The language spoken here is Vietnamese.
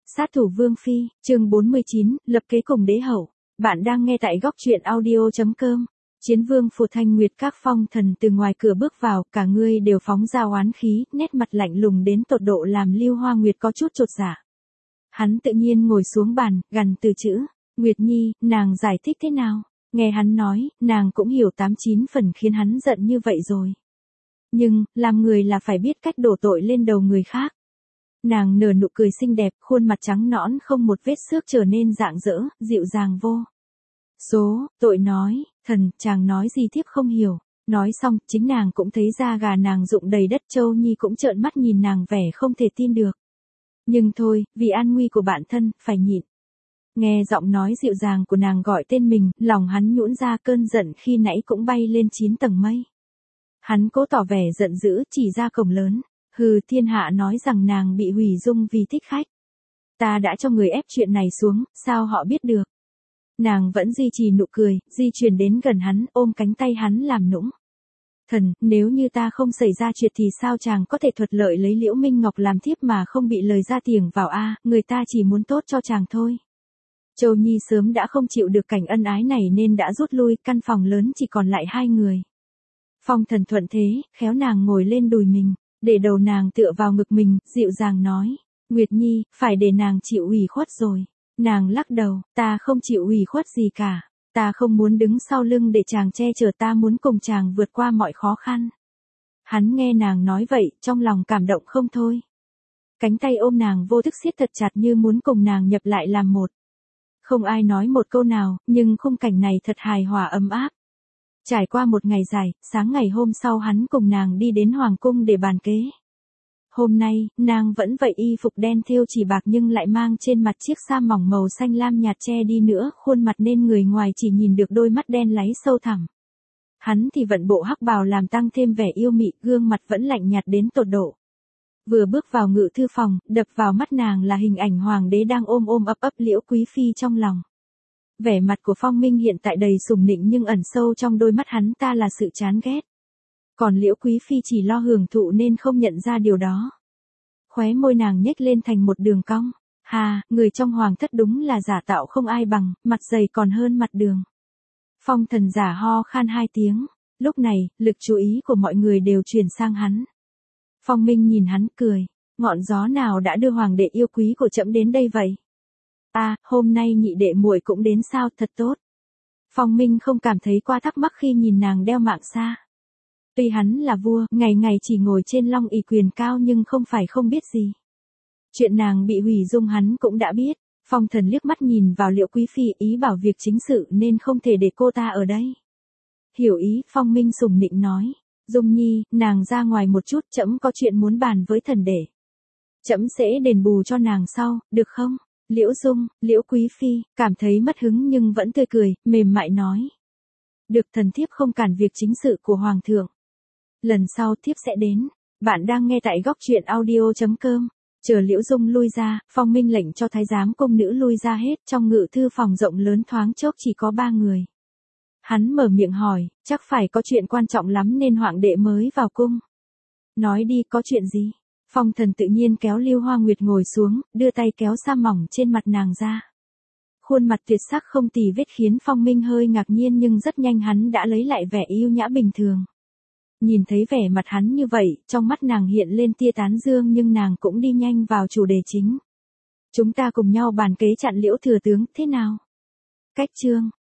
Sát thủ Vương Phi, chương 49, lập kế cùng đế hậu. Bạn đang nghe tại góc truyện audio.com. Chiến vương phủ Thanh Nguyệt các phong thần từ ngoài cửa bước vào, cả người đều phóng ra oán khí, nét mặt lạnh lùng đến tột độ làm Lưu Hoa Nguyệt có chút chột dạ. Hắn tự nhiên ngồi xuống bàn, gằn từ chữ, Nguyệt Nhi, nàng giải thích thế nào? Nghe hắn nói, nàng cũng hiểu 89 phần khiến hắn giận như vậy rồi. Nhưng, làm người là phải biết cách đổ tội lên đầu người khác. Nàng nở nụ cười xinh đẹp, khuôn mặt trắng nõn không một vết xước trở nên rạng rỡ, dịu dàng vô số. Tội nói, thần, chàng nói gì thiếp không hiểu. Nói xong, chính nàng cũng thấy da gà nàng rụng đầy đất. Châu Nhi cũng trợn mắt nhìn nàng vẻ không thể tin được. Nhưng thôi, vì an nguy của bản thân, phải nhịn. Nghe giọng nói dịu dàng của nàng gọi tên mình, lòng hắn nhũn ra, cơn giận khi nãy cũng bay lên 9 tầng mây. Hắn cố tỏ vẻ giận dữ, chỉ ra cổng lớn. Hừ, thiên hạ nói rằng nàng bị hủy dung vì thích khách. Ta đã cho người ép chuyện này xuống, sao họ biết được? Nàng vẫn duy trì nụ cười, di chuyển đến gần hắn, ôm cánh tay hắn làm nũng. Thần, nếu như ta không xảy ra chuyện thì sao chàng có thể thuận lợi lấy Liễu Minh Ngọc làm thiếp mà không bị lời ra tiếng vào a? Người ta chỉ muốn tốt cho chàng thôi. Châu Nhi sớm đã không chịu được cảnh ân ái này nên đã rút lui, căn phòng lớn chỉ còn lại 2 người. Phong thần thuận thế, khéo nàng ngồi lên đùi mình. Để đầu nàng tựa vào ngực mình, dịu dàng nói, Nguyệt Nhi, phải để nàng chịu ủy khuất rồi. Nàng lắc đầu, ta không chịu ủy khuất gì cả. Ta không muốn đứng sau lưng để chàng che chở, ta muốn cùng chàng vượt qua mọi khó khăn. Hắn nghe nàng nói vậy, trong lòng cảm động không thôi. Cánh tay ôm nàng vô thức siết thật chặt như muốn cùng nàng nhập lại làm một. Không ai nói một câu nào, nhưng khung cảnh này thật hài hòa ấm áp. Trải qua một ngày dài, sáng ngày hôm sau hắn cùng nàng đi đến hoàng cung để bàn kế. Hôm nay, nàng vẫn vậy y phục đen thêu chỉ bạc nhưng lại mang trên mặt chiếc sa mỏng màu xanh lam nhạt, che đi nữa khuôn mặt nên người ngoài chỉ nhìn được đôi mắt đen láy sâu thẳm. Hắn thì vận bộ hắc bào làm tăng thêm vẻ yêu mị, gương mặt vẫn lạnh nhạt đến tột độ. Vừa bước vào ngự thư phòng, đập vào mắt nàng là hình ảnh hoàng đế đang ôm ấp Liễu Quý Phi trong lòng. Vẻ mặt của Phong Minh hiện tại đầy sủng nịnh nhưng ẩn sâu trong đôi mắt hắn ta là sự chán ghét. Còn Liễu Quý Phi chỉ lo hưởng thụ nên không nhận ra điều đó. Khóe môi nàng nhếch lên thành một đường cong. Hà, người trong hoàng thất đúng là giả tạo không ai bằng, mặt dày còn hơn mặt đường. Phong thần giả ho khan 2 tiếng. Lúc này, lực chú ý của mọi người đều chuyển sang hắn. Phong Minh nhìn hắn cười. Ngọn gió nào đã đưa hoàng đệ yêu quý của trẫm đến đây vậy? Hôm nay nhị đệ muội cũng đến sao, thật tốt. Phong Minh không cảm thấy quá thắc mắc khi nhìn nàng đeo mạng xa. Tuy hắn là vua, ngày ngày chỉ ngồi trên long ỷ quyền cao nhưng không phải không biết gì. Chuyện nàng bị hủy dung hắn cũng đã biết. Phong thần liếc mắt nhìn vào Liễu Quý Phi, ý bảo việc chính sự nên không thể để cô ta ở đây. Hiểu ý, Phong Minh sủng nịnh nói. Dung Nhi, nàng ra ngoài một chút, trẫm có chuyện muốn bàn với thần đệ. Trẫm sẽ đền bù cho nàng sau, được không? Liễu Dung, Liễu Quý Phi, cảm thấy mất hứng nhưng vẫn tươi cười, mềm mại nói. Được, thần thiếp không cản việc chính sự của Hoàng thượng. Lần sau thiếp sẽ đến. Bạn đang nghe tại góc truyện audio.com. Chờ Liễu Dung lui ra, Phong Minh lệnh cho thái giám cung nữ lui ra hết, trong ngự thư phòng rộng lớn thoáng chốc chỉ có 3 người. Hắn mở miệng hỏi, chắc phải có chuyện quan trọng lắm nên hoàng đệ mới vào cung. Nói đi, có chuyện gì? Phong thần tự nhiên kéo Lưu Hoa Nguyệt ngồi xuống, đưa tay kéo sa mỏng trên mặt nàng ra. Khuôn mặt tuyệt sắc không tì vết khiến Phong Minh hơi ngạc nhiên nhưng rất nhanh hắn đã lấy lại vẻ yêu nhã bình thường. Nhìn thấy vẻ mặt hắn như vậy, trong mắt nàng hiện lên tia tán dương nhưng nàng cũng đi nhanh vào chủ đề chính. Chúng ta cùng nhau bàn kế chặn Liễu thừa tướng, thế nào? Cách chương